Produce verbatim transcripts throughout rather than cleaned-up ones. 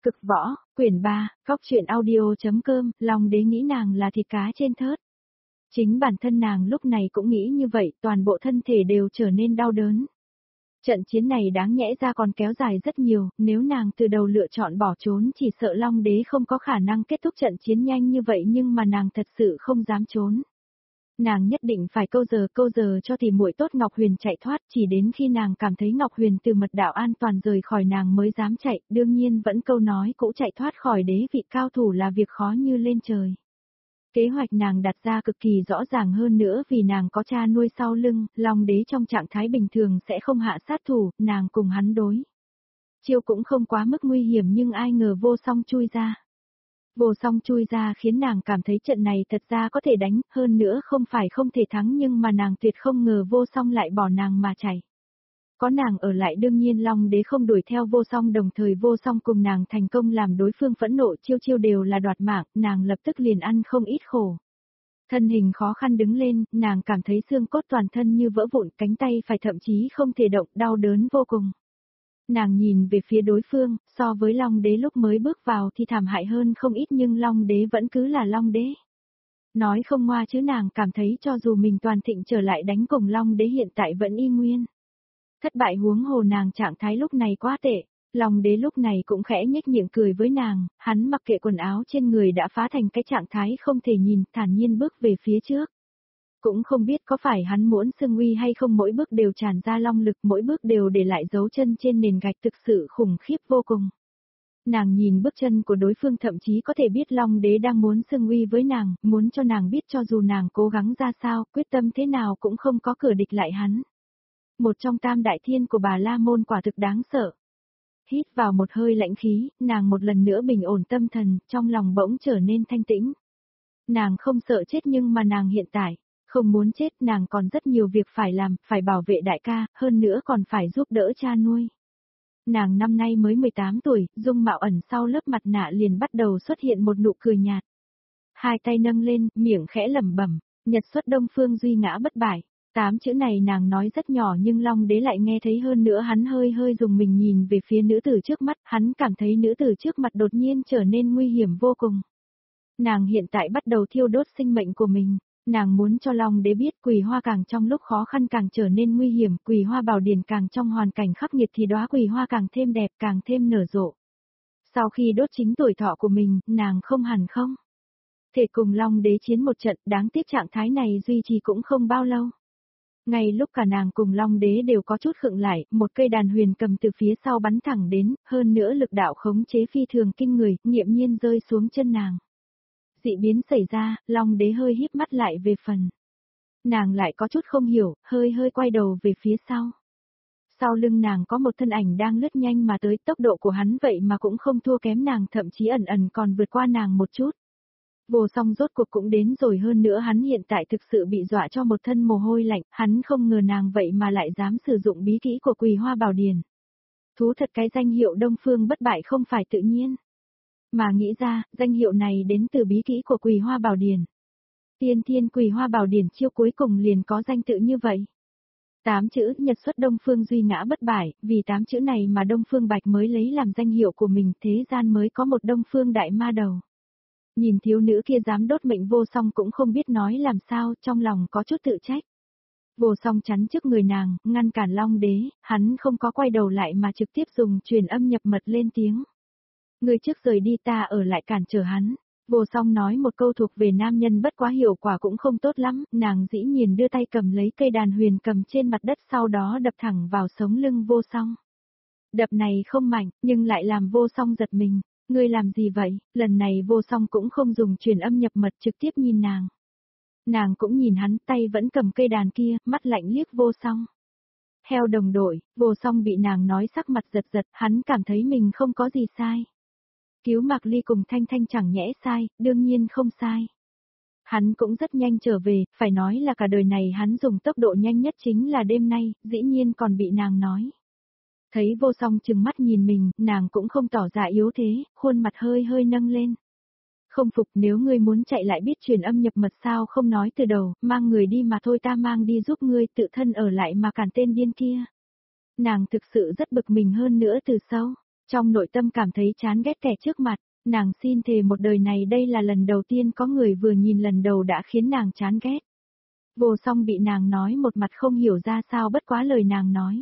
Cực võ, quyển ba, góc truyện audio.com, Long đế nghĩ nàng là thịt cá trên thớt. Chính bản thân nàng lúc này cũng nghĩ như vậy, toàn bộ thân thể đều trở nên đau đớn. Trận chiến này đáng nhẽ ra còn kéo dài rất nhiều, nếu nàng từ đầu lựa chọn bỏ trốn chỉ sợ Long đế không có khả năng kết thúc trận chiến nhanh như vậy, nhưng mà nàng thật sự không dám trốn. Nàng nhất định phải câu giờ câu giờ cho thì muội tốt Ngọc Huyền chạy thoát, chỉ đến khi nàng cảm thấy Ngọc Huyền từ mật đạo an toàn rời khỏi nàng mới dám chạy, đương nhiên vẫn câu nói cũ chạy thoát khỏi đế vị cao thủ là việc khó như lên trời. Kế hoạch nàng đặt ra cực kỳ rõ ràng hơn nữa, vì nàng có cha nuôi sau lưng, Long đế trong trạng thái bình thường sẽ không hạ sát thủ, nàng cùng hắn đối chiêu cũng không quá mức nguy hiểm, nhưng ai ngờ Vô Song chui ra. Vô Song chui ra khiến nàng cảm thấy trận này thật ra có thể đánh, hơn nữa không phải không thể thắng, nhưng mà nàng tuyệt không ngờ Vô Song lại bỏ nàng mà chạy. Có nàng ở lại đương nhiên Long đế không đuổi theo Vô Song, đồng thời Vô Song cùng nàng thành công làm đối phương phẫn nộ, chiêu chiêu đều là đoạt mạng, nàng lập tức liền ăn không ít khổ. Thân hình khó khăn đứng lên, nàng cảm thấy xương cốt toàn thân như vỡ vụn, cánh tay phải thậm chí không thể động, đau đớn vô cùng. Nàng nhìn về phía đối phương, so với Long đế lúc mới bước vào thì thảm hại hơn không ít, nhưng Long đế vẫn cứ là Long đế. Nói không ngoa chứ nàng cảm thấy cho dù mình toàn thịnh trở lại đánh cùng Long đế hiện tại vẫn y nguyên. Thất bại huống hồ nàng trạng thái lúc này quá tệ. Long đế lúc này cũng khẽ nhếch miệng cười với nàng, hắn mặc kệ quần áo trên người đã phá thành cái trạng thái không thể nhìn, thản nhiên bước về phía trước. Cũng không biết có phải hắn muốn xưng uy hay không, mỗi bước đều tràn ra long lực, mỗi bước đều để lại dấu chân trên nền gạch thực sự khủng khiếp vô cùng. Nàng nhìn bước chân của đối phương thậm chí có thể biết Long đế đang muốn xưng uy với nàng, muốn cho nàng biết cho dù nàng cố gắng ra sao, quyết tâm thế nào cũng không có cửa địch lại hắn. Một trong tam đại thiên của Bà La Môn quả thực đáng sợ. Hít vào một hơi lãnh khí, nàng một lần nữa bình ổn tâm thần, trong lòng bỗng trở nên thanh tĩnh. Nàng không sợ chết, nhưng mà nàng hiện tại không muốn chết, nàng còn rất nhiều việc phải làm, phải bảo vệ đại ca, hơn nữa còn phải giúp đỡ cha nuôi. Nàng năm nay mới mười tám tuổi, dung mạo ẩn sau lớp mặt nạ liền bắt đầu xuất hiện một nụ cười nhạt. Hai tay nâng lên, miệng khẽ lẩm bẩm, nhật xuất đông phương duy ngã bất bại. Tám chữ này nàng nói rất nhỏ nhưng Long đế lại nghe thấy, hơn nữa hắn hơi hơi dùng mình nhìn về phía nữ tử trước mắt, hắn cảm thấy nữ tử trước mặt đột nhiên trở nên nguy hiểm vô cùng. Nàng hiện tại bắt đầu thiêu đốt sinh mệnh của mình. Nàng muốn cho Long đế biết Quỳ Hoa càng trong lúc khó khăn càng trở nên nguy hiểm, Quỳ Hoa Bảo Điển càng trong hoàn cảnh khắc nghiệt thì đóa Quỳ Hoa càng thêm đẹp, càng thêm nở rộ. Sau khi đốt chính tuổi thọ của mình, nàng không hẳn không thể cùng Long đế chiến một trận, đáng tiếc trạng thái này duy trì cũng không bao lâu. Ngay lúc cả nàng cùng Long đế đều có chút khựng lại, một cây đàn huyền cầm từ phía sau bắn thẳng đến, hơn nữa lực đạo khống chế phi thường kinh người, nghiễm nhiên rơi xuống chân nàng. Dị biến xảy ra, Long đế hơi híp mắt lại về phần. Nàng lại có chút không hiểu, hơi hơi quay đầu về phía sau. Sau lưng nàng có một thân ảnh đang lướt nhanh mà tới, tốc độ của hắn vậy mà cũng không thua kém nàng, thậm chí ẩn ẩn còn vượt qua nàng một chút. Vô Song rốt cuộc cũng đến rồi, hơn nữa hắn hiện tại thực sự bị dọa cho một thân mồ hôi lạnh, hắn không ngờ nàng vậy mà lại dám sử dụng bí kỹ của Quỳ Hoa Bảo Điển. Thú thật, cái danh hiệu Đông Phương bất bại không phải tự nhiên. Mà nghĩ ra, danh hiệu này đến từ bí kỹ của Quỳ Hoa Bảo Điển. Tiên Thiên Quỳ Hoa Bảo Điển chiêu cuối cùng liền có danh tự như vậy. Tám chữ nhật xuất Đông Phương duy ngã bất bại, vì tám chữ này mà Đông Phương Bạch mới lấy làm danh hiệu của mình, thế gian mới có một Đông Phương đại ma đầu. Nhìn thiếu nữ kia dám đốt mệnh Vô Song cũng không biết nói làm sao, trong lòng có chút tự trách. Vô Song chắn trước người nàng, ngăn cản Long đế, hắn không có quay đầu lại mà trực tiếp dùng truyền âm nhập mật lên tiếng. Người trước rời đi, ta ở lại cản trở hắn. Vô Song nói một câu thuộc về nam nhân bất quá hiệu quả cũng không tốt lắm, nàng dĩ nhiên đưa tay cầm lấy cây đàn huyền cầm trên mặt đất, sau đó đập thẳng vào sống lưng Vô Song. Đập này không mạnh, nhưng lại làm Vô Song giật mình. Ngươi làm gì vậy? Lần này Vô Song cũng không dùng truyền âm nhập mật, trực tiếp nhìn nàng. Nàng cũng nhìn hắn, tay vẫn cầm cây đàn kia, mắt lạnh liếc Vô Song. Heo đồng đội, Vô Song bị nàng nói sắc mặt giật giật, hắn cảm thấy mình không có gì sai. Cứu Mạc Ly cùng Thanh Thanh chẳng nhẽ sai, đương nhiên không sai. Hắn cũng rất nhanh trở về, phải nói là cả đời này hắn dùng tốc độ nhanh nhất chính là đêm nay, dĩ nhiên còn bị nàng nói. Thấy Vô Song trừng mắt nhìn mình, nàng cũng không tỏ ra yếu thế, khuôn mặt hơi hơi nâng lên. Không phục, nếu ngươi muốn chạy lại biết truyền âm nhập mật sao không nói từ đầu, mang người đi mà thôi, ta mang đi giúp ngươi, tự thân ở lại mà cản tên điên kia. Nàng thực sự rất bực mình, hơn nữa từ sau. Trong nội tâm cảm thấy chán ghét kẻ trước mặt, nàng xin thề một đời này đây là lần đầu tiên có người vừa nhìn lần đầu đã khiến nàng chán ghét. Vô song bị nàng nói một mặt không hiểu ra sao bất quá lời nàng nói.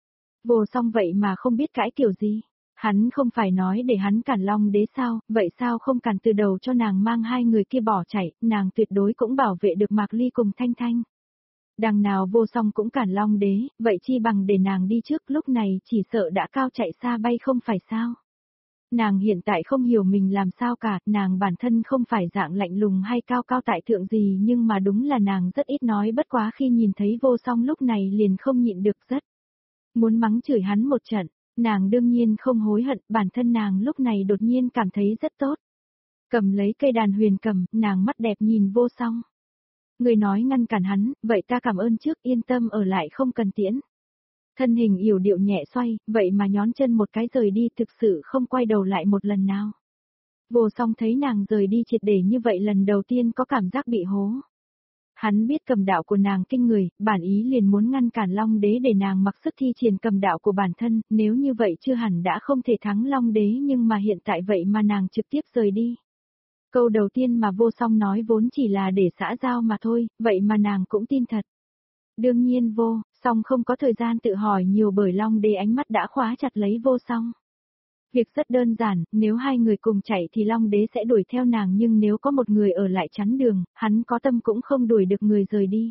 Vô song vậy mà không biết cãi kiểu gì. Hắn không phải nói để hắn cản Long Đế sao, vậy sao không cản từ đầu cho nàng mang hai người kia bỏ chạy, nàng tuyệt đối cũng bảo vệ được Mạc Ly cùng Thanh Thanh. Đằng nào vô song cũng cản Long Đế, vậy chi bằng để nàng đi trước, lúc này chỉ sợ đã cao chạy xa bay không phải sao. Nàng hiện tại không hiểu mình làm sao cả, nàng bản thân không phải dạng lạnh lùng hay cao cao tại thượng gì nhưng mà đúng là nàng rất ít nói, bất quá khi nhìn thấy vô song lúc này liền không nhịn được rất. Muốn mắng chửi hắn một trận, nàng đương nhiên không hối hận, bản thân nàng lúc này đột nhiên cảm thấy rất tốt. Cầm lấy cây đàn huyền cầm, nàng mắt đẹp nhìn vô song. Người nói ngăn cản hắn, vậy ta cảm ơn trước, yên tâm ở lại không cần tiễn. Thân hình yểu điệu nhẹ xoay, vậy mà nhón chân một cái rời đi, thực sự không quay đầu lại một lần nào. Vô song thấy nàng rời đi triệt để như vậy lần đầu tiên có cảm giác bị hố. Hắn biết cầm đạo của nàng kinh người, bản ý liền muốn ngăn cản Long Đế để nàng mặc sức thi triển cầm đạo của bản thân, nếu như vậy chưa hẳn đã không thể thắng Long Đế nhưng mà hiện tại vậy mà nàng trực tiếp rời đi. Câu đầu tiên mà vô song nói vốn chỉ là để xã giao mà thôi, vậy mà nàng cũng tin thật. Đương nhiên vô, song không có thời gian tự hỏi nhiều bởi Long Đế ánh mắt đã khóa chặt lấy vô song. Việc rất đơn giản, nếu hai người cùng chạy thì Long Đế sẽ đuổi theo nàng nhưng nếu có một người ở lại chắn đường, hắn có tâm cũng không đuổi được người rời đi.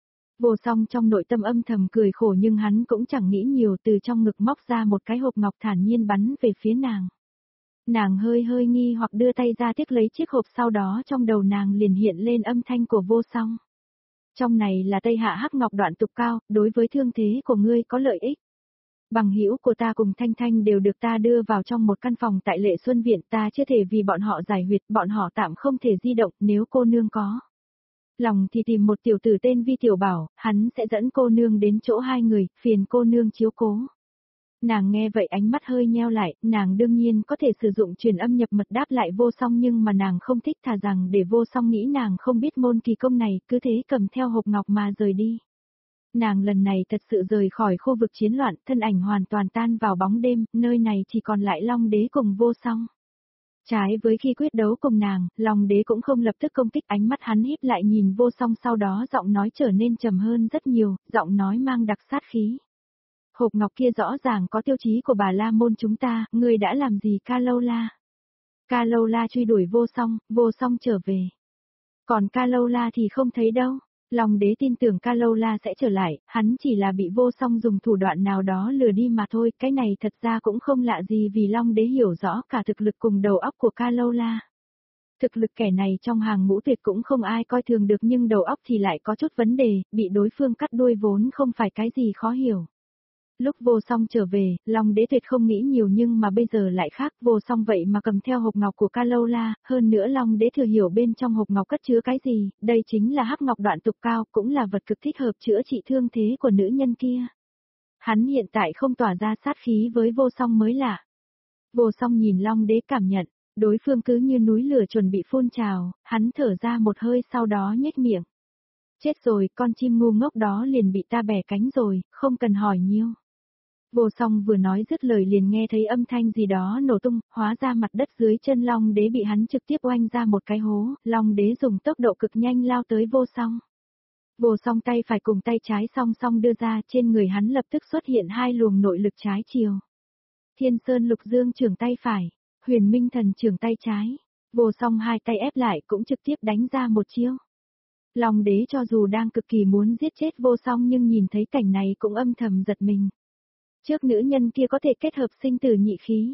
Vô song trong nội tâm âm thầm cười khổ nhưng hắn cũng chẳng nghĩ nhiều, từ trong ngực móc ra một cái hộp ngọc thản nhiên bắn về phía nàng. Nàng hơi hơi nghi hoặc đưa tay ra tiếc lấy chiếc hộp, sau đó trong đầu nàng liền hiện lên âm thanh của vô song. Trong này là Tây Hạ Hắc Ngọc đoạn tục cao, đối với thương thế của ngươi có lợi ích. Bằng hữu của ta cùng Thanh Thanh đều được ta đưa vào trong một căn phòng tại Lệ Xuân Viện, ta chưa thể vì bọn họ giải huyệt, bọn họ tạm không thể di động, nếu cô nương có lòng thì tìm một tiểu tử tên Vi Tiểu Bảo, hắn sẽ dẫn cô nương đến chỗ hai người, phiền cô nương chiếu cố. Nàng nghe vậy ánh mắt hơi nheo lại, nàng đương nhiên có thể sử dụng truyền âm nhập mật đáp lại vô song nhưng mà nàng không thích, thà rằng để vô song nghĩ nàng không biết môn kỳ công này, cứ thế cầm theo hộp ngọc mà rời đi. Nàng lần này thật sự rời khỏi khu vực chiến loạn, thân ảnh hoàn toàn tan vào bóng đêm, nơi này chỉ còn lại Long Đế cùng vô song. Trái với khi quyết đấu cùng nàng, Long Đế cũng không lập tức công kích, ánh mắt hắn híp lại nhìn vô song, sau đó giọng nói trở nên trầm hơn rất nhiều, giọng nói mang đặc sát khí. Hộp ngọc kia rõ ràng có tiêu chí của bà La Môn chúng ta, ngươi đã làm gì Ca Lâu La? Ca Lâu La truy đuổi vô song, vô song trở về. Còn Ca Lâu La thì không thấy đâu. Long Đế tin tưởng Ca Lâu La sẽ trở lại, hắn chỉ là bị vô song dùng thủ đoạn nào đó lừa đi mà thôi, cái này thật ra cũng không lạ gì vì Long Đế hiểu rõ cả thực lực cùng đầu óc của Ca Lâu La. Thực lực kẻ này trong hàng ngũ tuyệt cũng không ai coi thường được nhưng đầu óc thì lại có chút vấn đề, bị đối phương cắt đuôi vốn không phải cái gì khó hiểu. Lúc vô song trở về, Long Đế tuyệt không nghĩ nhiều nhưng mà bây giờ lại khác, vô song vậy mà cầm theo hộp ngọc của Ca Lâu La, hơn nữa Long Đế thừa hiểu bên trong hộp ngọc cất chứa cái gì, đây chính là hắc ngọc đoạn tục cao, cũng là vật cực thích hợp chữa trị thương thế của nữ nhân kia. Hắn hiện tại không tỏa ra sát khí với vô song mới lạ. Vô song nhìn Long Đế cảm nhận, đối phương cứ như núi lửa chuẩn bị phun trào, hắn thở ra một hơi sau đó nhếch miệng. Chết rồi, con chim ngu ngốc đó liền bị ta bẻ cánh rồi, không cần hỏi nhiều. Vô song vừa nói dứt lời liền nghe thấy âm thanh gì đó nổ tung, hóa ra mặt đất dưới chân Long Đế bị hắn trực tiếp oanh ra một cái hố, Long Đế dùng tốc độ cực nhanh lao tới vô song. Vô song tay phải cùng tay trái song song đưa ra, trên người hắn lập tức xuất hiện hai luồng nội lực trái chiều. Thiên Sơn Lục Dương trưởng tay phải, Huyền Minh Thần trưởng tay trái, vô song hai tay ép lại cũng trực tiếp đánh ra một chiêu. Long Đế cho dù đang cực kỳ muốn giết chết vô song nhưng nhìn thấy cảnh này cũng âm thầm giật mình. Trước nữ nhân kia có thể kết hợp sinh tử nhị khí.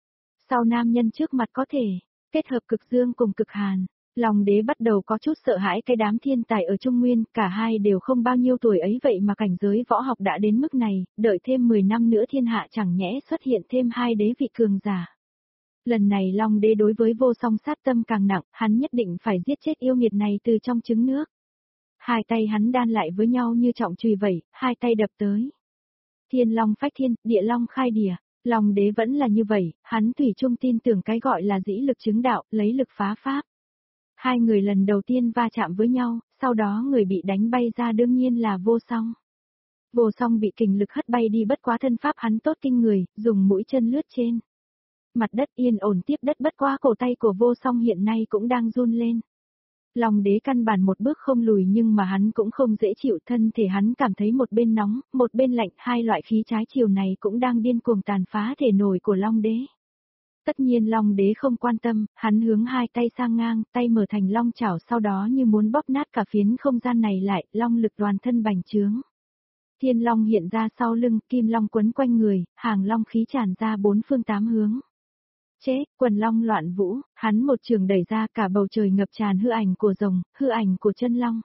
Sau nam nhân trước mặt có thể kết hợp cực dương cùng cực hàn. Long Đế bắt đầu có chút sợ hãi cái đám thiên tài ở Trung Nguyên, cả hai đều không bao nhiêu tuổi ấy vậy mà cảnh giới võ học đã đến mức này, đợi thêm mười năm nữa thiên hạ chẳng nhẽ xuất hiện thêm hai đế vị cường giả. Lần này Long Đế đối với vô song sát tâm càng nặng, hắn nhất định phải giết chết yêu nghiệt này từ trong trứng nước. Hai tay hắn đan lại với nhau như trọng chùy vậy, hai tay đập tới. Thiên Long phách thiên, địa Long khai địa, Long Đế vẫn là như vậy, hắn thủy chung tin tưởng cái gọi là dĩ lực chứng đạo, lấy lực phá pháp. Hai người lần đầu tiên va chạm với nhau, sau đó người bị đánh bay ra đương nhiên là vô song. Vô song bị kình lực hất bay đi bất quá thân pháp hắn tốt kinh người, dùng mũi chân lướt trên. Mặt đất yên ổn tiếp đất bất qua cổ tay của Vô Song hiện nay cũng đang run lên. Long đế căn bản một bước không lùi nhưng mà hắn cũng không dễ chịu, thân thể hắn cảm thấy một bên nóng, một bên lạnh, hai loại khí trái chiều này cũng đang điên cuồng tàn phá thể nổi của Long đế. Tất nhiên Long đế không quan tâm, hắn hướng hai tay sang ngang, tay mở thành long chảo sau đó như muốn bóp nát cả phiến không gian này lại, long lực toàn thân bành trướng. Thiên long hiện ra sau lưng, kim long quấn quanh người, hàng long khí tràn ra bốn phương tám hướng. Chế, quần long loạn vũ, hắn một trường đẩy ra cả bầu trời ngập tràn hư ảnh của rồng, hư ảnh của chân long.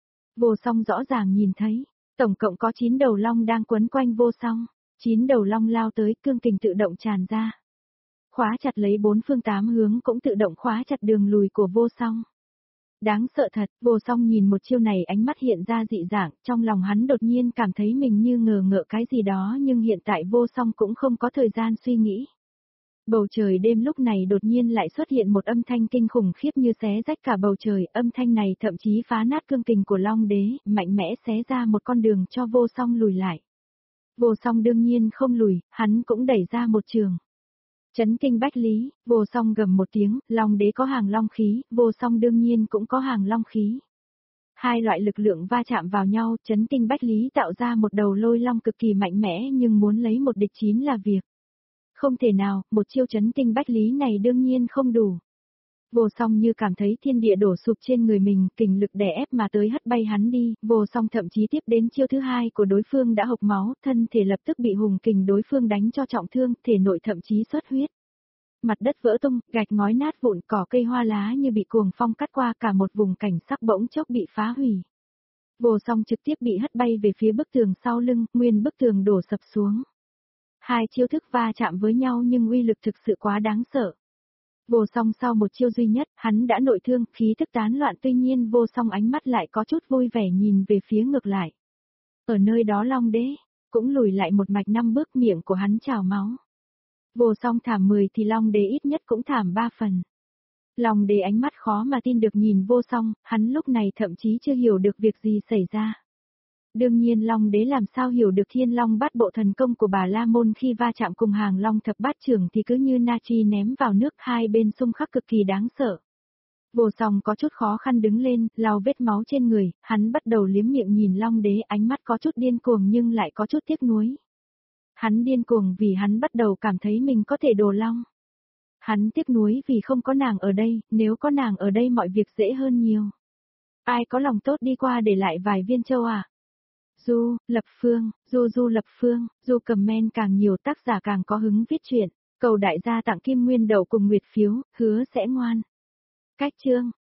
Vô Song rõ ràng nhìn thấy, tổng cộng có chín đầu long đang quấn quanh Vô Song, chín đầu long lao tới, cương kình tự động tràn ra. Khóa chặt lấy bốn phương tám hướng cũng tự động khóa chặt đường lùi của Vô Song. Đáng sợ thật, Vô Song nhìn một chiêu này ánh mắt hiện ra dị dạng, trong lòng hắn đột nhiên cảm thấy mình như ngờ ngợ cái gì đó nhưng hiện tại Vô Song cũng không có thời gian suy nghĩ. Bầu trời đêm lúc này đột nhiên lại xuất hiện một âm thanh kinh khủng khiếp như xé rách cả bầu trời, âm thanh này thậm chí phá nát cương kình của Long đế, mạnh mẽ xé ra một con đường cho Vô Song lùi lại. Vô Song đương nhiên không lùi, hắn cũng đẩy ra một trường. Chấn kinh bách lý, Vô Song gầm một tiếng, Long đế có hàng long khí, Vô Song đương nhiên cũng có hàng long khí. Hai loại lực lượng va chạm vào nhau, chấn kinh bách lý tạo ra một đầu lôi long cực kỳ mạnh mẽ nhưng muốn lấy một địch chín là việc. Không thể nào, một chiêu chấn kinh bách lý này đương nhiên không đủ. Vô Song như cảm thấy thiên địa đổ sụp trên người mình, kình lực đè ép mà tới hất bay hắn đi, Vô Song thậm chí tiếp đến chiêu thứ hai của đối phương đã hộc máu, thân thể lập tức bị hùng kình đối phương đánh cho trọng thương, thể nội thậm chí xuất huyết. Mặt đất vỡ tung, gạch ngói nát vụn, cỏ cây hoa lá như bị cuồng phong cắt qua, cả một vùng cảnh sắc bỗng chốc bị phá hủy. Vô Song trực tiếp bị hất bay về phía bức tường sau lưng, nguyên bức tường đổ sập xuống. Hai chiêu thức va chạm với nhau nhưng uy lực thực sự quá đáng sợ. Vô Song sau một chiêu duy nhất, hắn đã nội thương, khí thức tán loạn, tuy nhiên Vô Song ánh mắt lại có chút vui vẻ nhìn về phía ngược lại. Ở nơi đó Long đế, cũng lùi lại một mạch năm bước, miệng của hắn trào máu. Vô Song thảm mười thì Long đế ít nhất cũng thảm ba phần. Long đế ánh mắt khó mà tin được nhìn Vô Song, hắn lúc này thậm chí chưa hiểu được việc gì xảy ra. Đương nhiên Long đế làm sao hiểu được Thiên Long bát bộ thần công của Bà La Môn khi va chạm cùng hàng Long thập bát trưởng thì cứ như natri ném vào nước, hai bên xung khắc cực kỳ đáng sợ. Vô Song có chút khó khăn đứng lên, lau vết máu trên người, hắn bắt đầu liếm miệng nhìn Long đế, ánh mắt có chút điên cuồng nhưng lại có chút tiếc nuối. Hắn điên cuồng vì hắn bắt đầu cảm thấy mình có thể đồ long. Hắn tiếc nuối vì không có nàng ở đây, nếu có nàng ở đây mọi việc dễ hơn nhiều. Ai có lòng tốt đi qua để lại vài viên châu à? Du, Lập Phương, Du Du Lập Phương, Du comment càng nhiều tác giả càng có hứng viết truyện, cầu đại gia tặng kim nguyên đậu cùng nguyệt phiếu, hứa sẽ ngoan. Cách chương